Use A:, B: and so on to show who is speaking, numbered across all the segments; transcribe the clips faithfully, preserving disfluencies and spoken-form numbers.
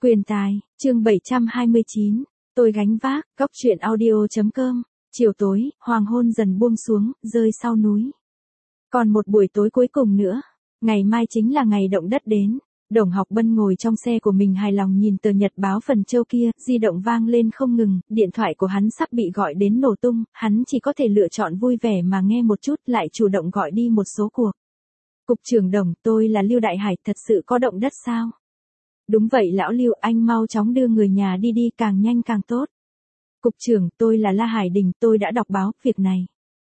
A: Quyền tài, chương bảy trăm hai mươi chín, tôi gánh vác, góc truyện audio.com, chiều tối, hoàng hôn dần buông xuống, rơi sau núi. Còn một buổi tối cuối cùng nữa, ngày mai chính là ngày động đất đến. Đồng Học Bân ngồi trong xe của mình hài lòng nhìn tờ nhật báo Phần Châu kia, di động vang lên không ngừng, điện thoại của hắn sắp bị gọi đến nổ tung, hắn chỉ có thể lựa chọn vui vẻ mà nghe một chút, lại chủ động gọi đi một số cuộc. Cục trưởng Đồng, tôi là Lưu Đại Hải, thật sự có động đất sao? Đúng vậy lão Lưu, anh mau chóng đưa người nhà đi đi, càng nhanh càng tốt. Cục trưởng, tôi là La Hải Đình, tôi đã đọc báo, việc này.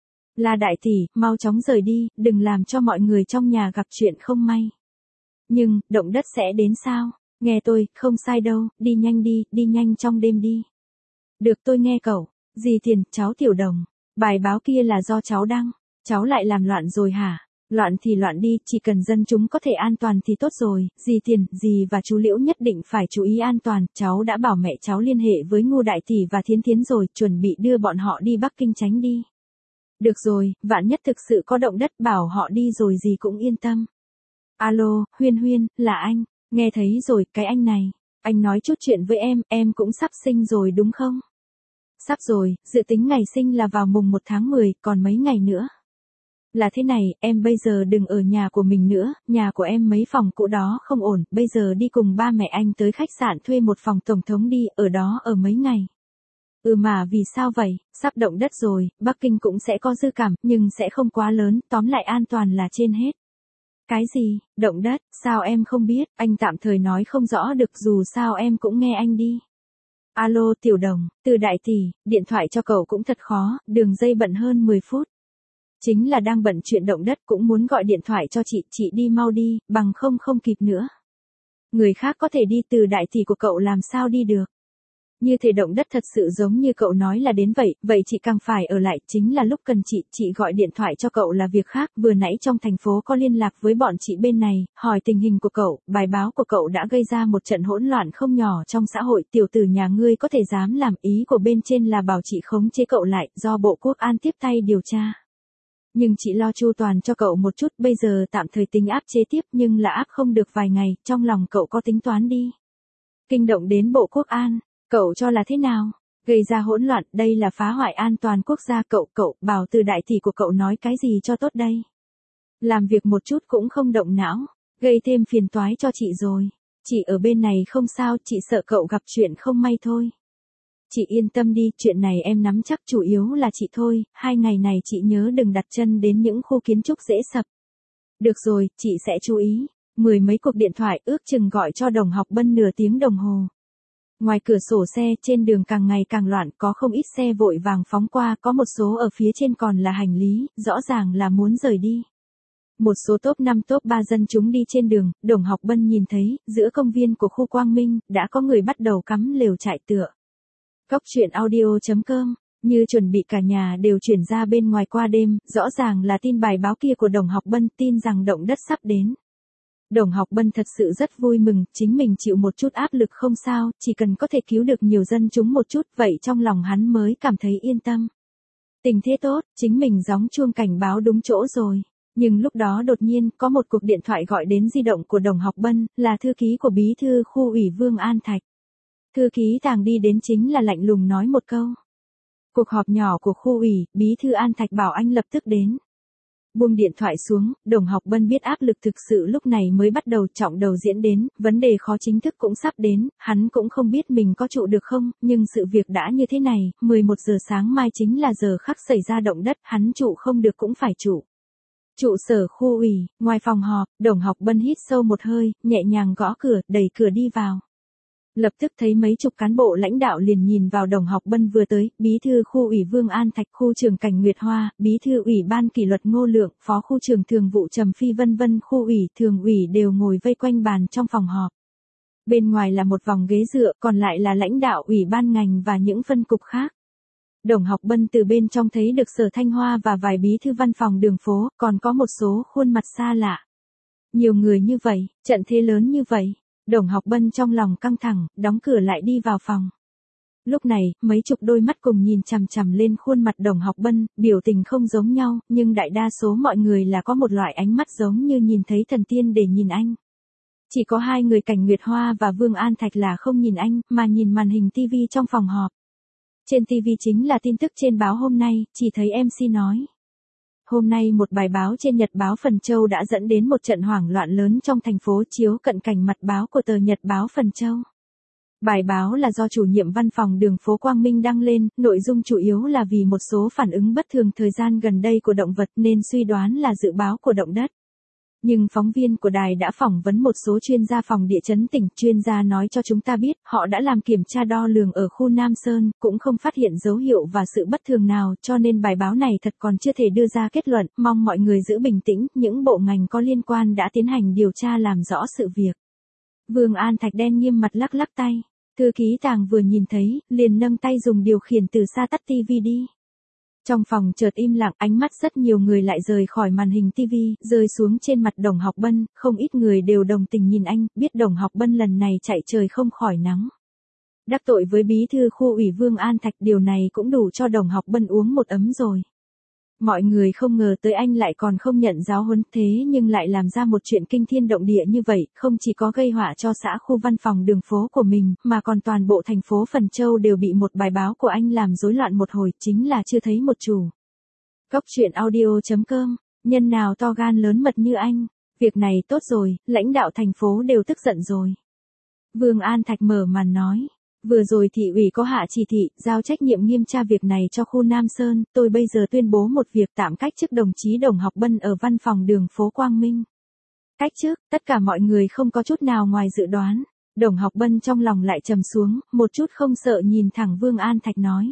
A: La đại tỷ, mau chóng rời đi, đừng làm cho mọi người trong nhà gặp chuyện không may. Nhưng, động đất sẽ đến sao? Nghe tôi, không sai đâu, đi nhanh đi, đi nhanh trong đêm đi. Được tôi nghe cậu. Dì Tiền, cháu Tiểu Đồng. Bài báo kia là do cháu đăng. Cháu lại làm loạn rồi hả? Loạn thì loạn đi, chỉ cần dân chúng có thể an toàn thì tốt rồi. Dì Tiền, dì và chú Liễu nhất định phải chú ý an toàn. Cháu đã bảo mẹ cháu liên hệ với Ngô Đại Tỷ và Thiến Thiến rồi, chuẩn bị đưa bọn họ đi Bắc Kinh tránh đi. Được rồi, vạn nhất thực sự có động đất bảo họ đi rồi dì cũng yên tâm. Alo, Huyên Huyên, là anh, nghe thấy rồi, cái anh này, anh nói chút chuyện với em, em cũng sắp sinh rồi đúng không? Sắp rồi, dự tính ngày sinh là vào mùng một tháng mười, còn mấy ngày nữa. Là thế này, em bây giờ đừng ở nhà của mình nữa, nhà của em mấy phòng cũ đó không ổn, bây giờ đi cùng ba mẹ anh tới khách sạn thuê một phòng tổng thống đi, ở đó ở mấy ngày. Ừ mà vì sao vậy, sắp động đất rồi, Bắc Kinh cũng sẽ có dư cảm, nhưng sẽ không quá lớn, tóm lại an toàn là trên hết. Cái gì, động đất, sao em không biết, anh tạm thời nói không rõ được dù sao em cũng nghe anh đi. Alo Tiểu Đồng, từ Đại Tỷ, điện thoại cho cậu cũng thật khó, đường dây bận hơn mười phút. Chính là đang bận chuyện động đất cũng muốn gọi điện thoại cho chị, chị đi mau đi, bằng không không kịp nữa. Người khác có thể đi, từ Đại Tỷ của cậu làm sao đi được. Như thể động đất thật sự giống như cậu nói là đến vậy, vậy chị càng phải ở lại, chính là lúc cần chị, chị gọi điện thoại cho cậu là việc khác, vừa nãy trong thành phố có liên lạc với bọn chị bên này, hỏi tình hình của cậu, bài báo của cậu đã gây ra một trận hỗn loạn không nhỏ trong xã hội, tiểu tử nhà ngươi có thể dám làm, ý của bên trên là bảo chị khống chế cậu lại, do Bộ Quốc an tiếp tay điều tra. Nhưng chị lo chu toàn cho cậu một chút, bây giờ tạm thời tính áp chế tiếp nhưng là áp không được vài ngày, trong lòng cậu có tính toán đi. Kinh động đến Bộ Quốc an. Cậu cho là thế nào? Gây ra hỗn loạn, đây là phá hoại an toàn quốc gia, cậu, cậu, bảo từ Đại Tỷ của cậu nói cái gì cho tốt đây? Làm việc một chút cũng không động não, gây thêm phiền toái cho chị rồi. Chị ở bên này không sao, chị sợ cậu gặp chuyện không may thôi. Chị yên tâm đi, chuyện này em nắm chắc, chủ yếu là chị thôi, hai ngày này chị nhớ đừng đặt chân đến những khu kiến trúc dễ sập. Được rồi, chị sẽ chú ý. Mười mấy cuộc điện thoại ước chừng gọi cho Đồng Học Bân nửa tiếng đồng hồ. Ngoài cửa sổ xe, trên đường càng ngày càng loạn, có không ít xe vội vàng phóng qua, có một số ở phía trên còn là hành lý, rõ ràng là muốn rời đi. Một số top năm top ba dân chúng đi trên đường, Đồng Học Bân nhìn thấy, giữa công viên của khu Quang Minh, đã có người bắt đầu cắm lều trại tựa. Góc truyện audio.com, như chuẩn bị cả nhà đều chuyển ra bên ngoài qua đêm, rõ ràng là tin bài báo kia của Đồng Học Bân, tin rằng động đất sắp đến. Đồng Học Bân thật sự rất vui mừng, chính mình chịu một chút áp lực không sao, chỉ cần có thể cứu được nhiều dân chúng một chút, vậy trong lòng hắn mới cảm thấy yên tâm. Tình thế tốt, chính mình gióng chuông cảnh báo đúng chỗ rồi. Nhưng lúc đó đột nhiên, có một cuộc điện thoại gọi đến di động của Đồng Học Bân, là thư ký của bí thư khu ủy Vương An Thạch. Thư ký thàng đi đến chính là lạnh lùng nói một câu. Cuộc họp nhỏ của khu ủy, bí thư An Thạch bảo anh lập tức đến. Buông điện thoại xuống, Đồng Học Bân biết áp lực thực sự lúc này mới bắt đầu trọng đầu diễn đến, vấn đề khó chính thức cũng sắp đến, hắn cũng không biết mình có trụ được không, nhưng sự việc đã như thế này, mười một giờ sáng mai chính là giờ khắc xảy ra động đất, hắn trụ không được cũng phải trụ. Trụ sở khu ủy, ngoài phòng họp, Đồng Học Bân hít sâu một hơi, nhẹ nhàng gõ cửa, đẩy cửa đi vào. Lập tức thấy mấy chục cán bộ lãnh đạo liền nhìn vào Đồng Học Bân vừa tới, bí thư khu ủy Vương An Thạch, khu trưởng Cảnh Nguyệt Hoa, bí thư ủy ban kỷ luật Ngô Lượng, phó khu trưởng thường vụ Trầm Phi vân vân, khu ủy, thường ủy đều ngồi vây quanh bàn trong phòng họp. Bên ngoài là một vòng ghế dựa, còn lại là lãnh đạo ủy ban ngành và những phân cục khác. Đồng Học Bân từ bên trong thấy được Sở Thanh Hoa và vài bí thư văn phòng đường phố, còn có một số khuôn mặt xa lạ. Nhiều người như vậy, trận thế lớn như vậy. Đồng Học Bân trong lòng căng thẳng, đóng cửa lại đi vào phòng. Lúc này, mấy chục đôi mắt cùng nhìn chằm chằm lên khuôn mặt Đồng Học Bân, biểu tình không giống nhau, nhưng đại đa số mọi người là có một loại ánh mắt giống như nhìn thấy thần tiên để nhìn anh. Chỉ có hai người Cảnh Nguyệt Hoa và Vương An Thạch là không nhìn anh, mà nhìn màn hình ti vi trong phòng họp. Trên ti vi chính là tin tức trên báo hôm nay, chỉ thấy em xê nói. Hôm nay một bài báo trên Nhật báo Phần Châu đã dẫn đến một trận hoảng loạn lớn trong thành phố, chiếu cận cảnh mặt báo của tờ Nhật báo Phần Châu. Bài báo là do chủ nhiệm văn phòng đường phố Quang Minh đăng lên, nội dung chủ yếu là vì một số phản ứng bất thường thời gian gần đây của động vật nên suy đoán là dự báo của động đất. Nhưng phóng viên của đài đã phỏng vấn một số chuyên gia phòng địa chấn tỉnh, chuyên gia nói cho chúng ta biết họ đã làm kiểm tra đo lường ở khu Nam Sơn, cũng không phát hiện dấu hiệu và sự bất thường nào, cho nên bài báo này thật còn chưa thể đưa ra kết luận, mong mọi người giữ bình tĩnh, những bộ ngành có liên quan đã tiến hành điều tra làm rõ sự việc. Vương An Thạch đen nghiêm mặt lắc lắc tay, thư ký Tàng vừa nhìn thấy, liền nâng tay dùng điều khiển từ xa tắt ti vi đi. Trong phòng chợt im lặng, ánh mắt rất nhiều người lại rời khỏi màn hình ti vi, rơi xuống trên mặt Đồng Học Bân, không ít người đều đồng tình nhìn anh, biết Đồng Học Bân lần này chạy trời không khỏi nắng. Đắc tội với bí thư khu ủy Vương An Thạch, điều này cũng đủ cho Đồng Học Bân uống một ấm rồi. Mọi người không ngờ tới anh lại còn không nhận giáo huấn, thế nhưng lại làm ra một chuyện kinh thiên động địa như vậy, không chỉ có gây họa cho xã khu văn phòng đường phố của mình, mà còn toàn bộ thành phố Phần Châu đều bị một bài báo của anh làm rối loạn một hồi, chính là chưa thấy một chủ. Cóc truyện audio chấm com, nhân nào to gan lớn mật như anh, việc này tốt rồi, lãnh đạo thành phố đều tức giận rồi. Vương An Thạch mở màn nói. Vừa rồi thị ủy có hạ chỉ thị, giao trách nhiệm nghiêm tra việc này cho khu Nam Sơn, tôi bây giờ tuyên bố một việc tạm cách chức đồng chí Đồng Học Bân ở văn phòng đường phố Quang Minh. Cách chức, tất cả mọi người không có chút nào ngoài dự đoán. Đồng Học Bân trong lòng lại trầm xuống, một chút không sợ nhìn thẳng Vương An Thạch nói.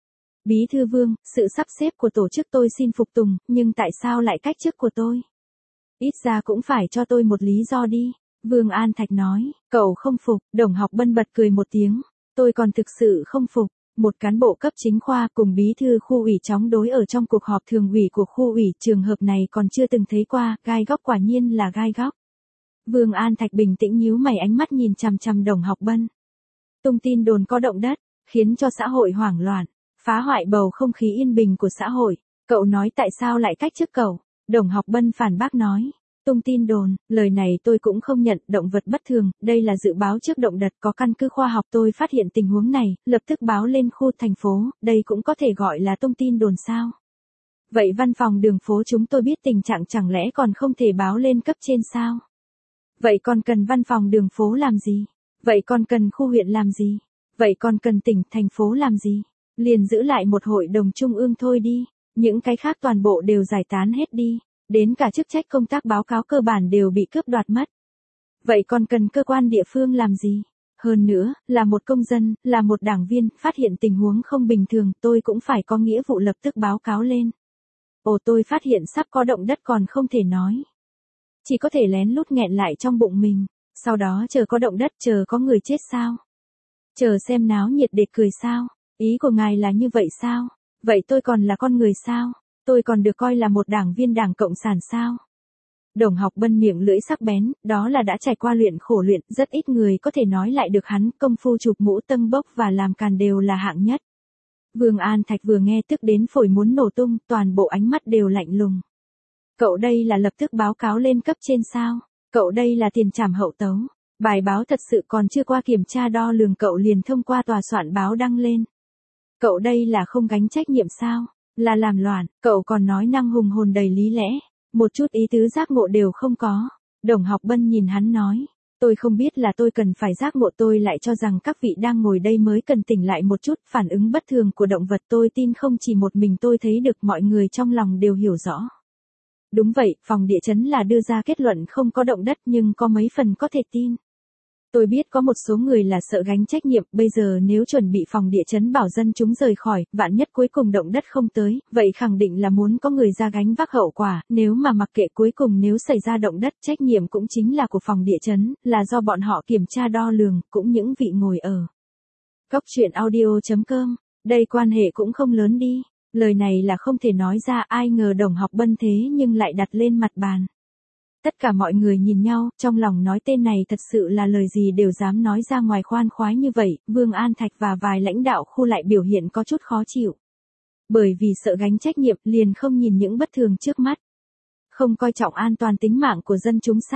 A: Bí thư Vương, sự sắp xếp của tổ chức tôi xin phục tùng, nhưng tại sao lại cách chức của tôi? Ít ra cũng phải cho tôi một lý do đi. Vương An Thạch nói, cậu không phục, Đồng Học Bân bật cười một tiếng. Tôi còn thực sự không phục, một cán bộ cấp chính khoa cùng bí thư khu ủy chống đối ở trong cuộc họp thường ủy của khu ủy, trường hợp này còn chưa từng thấy qua, gai góc quả nhiên là gai góc. Vương An Thạch bình tĩnh nhíu mày, ánh mắt nhìn chằm chằm Đồng Học Bân. Tung tin đồn có động đất, khiến cho xã hội hoảng loạn, phá hoại bầu không khí yên bình của xã hội. Cậu nói tại sao lại cách chức cậu? Đồng Học Bân phản bác nói. Tung tin đồn, lời này tôi cũng không nhận, động vật bất thường, đây là dự báo trước động đất có căn cứ khoa học, tôi phát hiện tình huống này, lập tức báo lên khu thành phố, đây cũng có thể gọi là tung tin đồn sao? Vậy văn phòng đường phố chúng tôi biết tình trạng chẳng lẽ còn không thể báo lên cấp trên sao? Vậy còn cần văn phòng đường phố làm gì? Vậy còn cần khu huyện làm gì? Vậy còn cần tỉnh, thành phố làm gì? Liền giữ lại một hội đồng trung ương thôi đi, những cái khác toàn bộ đều giải tán hết đi. Đến cả chức trách công tác báo cáo cơ bản đều bị cướp đoạt mất. Vậy còn cần cơ quan địa phương làm gì? Hơn nữa, là một công dân, là một đảng viên, phát hiện tình huống không bình thường, tôi cũng phải có nghĩa vụ lập tức báo cáo lên. Ồ, tôi phát hiện sắp có động đất còn không thể nói. Chỉ có thể lén lút nghẹn lại trong bụng mình, sau đó chờ có động đất, chờ có người chết sao? Chờ xem náo nhiệt để cười sao? Ý của ngài là như vậy sao? Vậy tôi còn là con người sao? Tôi còn được coi là một đảng viên Đảng Cộng sản sao? Đồng Học Bân miệng lưỡi sắc bén, đó là đã trải qua luyện khổ luyện, rất ít người có thể nói lại được hắn, công phu chụp mũ tâng bốc và làm càn đều là hạng nhất. Vương An Thạch vừa nghe tức đến phổi muốn nổ tung, toàn bộ ánh mắt đều lạnh lùng. Cậu đây là lập tức báo cáo lên cấp trên sao? Cậu đây là tiền trảm hậu tấu. Bài báo thật sự còn chưa qua kiểm tra đo lường cậu liền thông qua tòa soạn báo đăng lên. Cậu đây là không gánh trách nhiệm sao? Là làm loạn, cậu còn nói năng hùng hồn đầy lý lẽ, một chút ý tứ giác ngộ đều không có. Đồng Học Bân nhìn hắn nói, tôi không biết là tôi cần phải giác ngộ, tôi lại cho rằng các vị đang ngồi đây mới cần tỉnh lại một chút, phản ứng bất thường của động vật tôi tin không chỉ một mình tôi thấy được, mọi người trong lòng đều hiểu rõ. Đúng vậy, phòng địa chấn là đưa ra kết luận không có động đất nhưng có mấy phần có thể tin. Tôi biết có một số người là sợ gánh trách nhiệm, bây giờ nếu chuẩn bị phòng địa chấn bảo dân chúng rời khỏi, vạn nhất cuối cùng động đất không tới, vậy khẳng định là muốn có người ra gánh vác hậu quả, nếu mà mặc kệ cuối cùng nếu xảy ra động đất, trách nhiệm cũng chính là của phòng địa chấn, là do bọn họ kiểm tra đo lường, cũng những vị ngồi ở. Cóc truyện audio chấm com, đây quan hệ cũng không lớn đi, lời này là không thể nói ra, ai ngờ Đồng Học Bân thế nhưng lại đặt lên mặt bàn. Tất cả mọi người nhìn nhau, trong lòng nói tên này thật sự là lời gì đều dám nói ra ngoài khoan khoái như vậy, Vương An Thạch và vài lãnh đạo khu lại biểu hiện có chút khó chịu. Bởi vì sợ gánh trách nhiệm liền không nhìn những bất thường trước mắt. Không coi trọng an toàn tính mạng của dân chúng sao?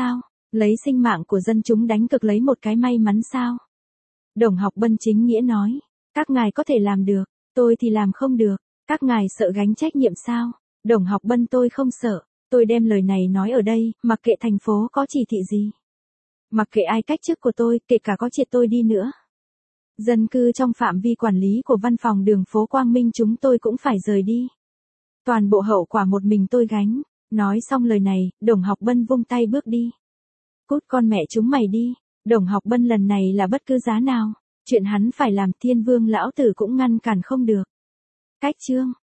A: Lấy sinh mạng của dân chúng đánh cược lấy một cái may mắn sao? Đồng Học Bân chính nghĩa nói. Các ngài có thể làm được, tôi thì làm không được. Các ngài sợ gánh trách nhiệm sao? Đồng Học Bân tôi không sợ. Tôi đem lời này nói ở đây, mặc kệ thành phố có chỉ thị gì. Mặc kệ ai cách chức của tôi, kể cả có triệt tôi đi nữa. Dân cư trong phạm vi quản lý của văn phòng đường phố Quang Minh chúng tôi cũng phải rời đi. Toàn bộ hậu quả một mình tôi gánh. Nói xong lời này, Đồng Học Bân vung tay bước đi. Cút con mẹ chúng mày đi. Đồng Học Bân lần này là bất cứ giá nào. Chuyện hắn phải làm Thiên Vương lão tử cũng ngăn cản không được. Cách chương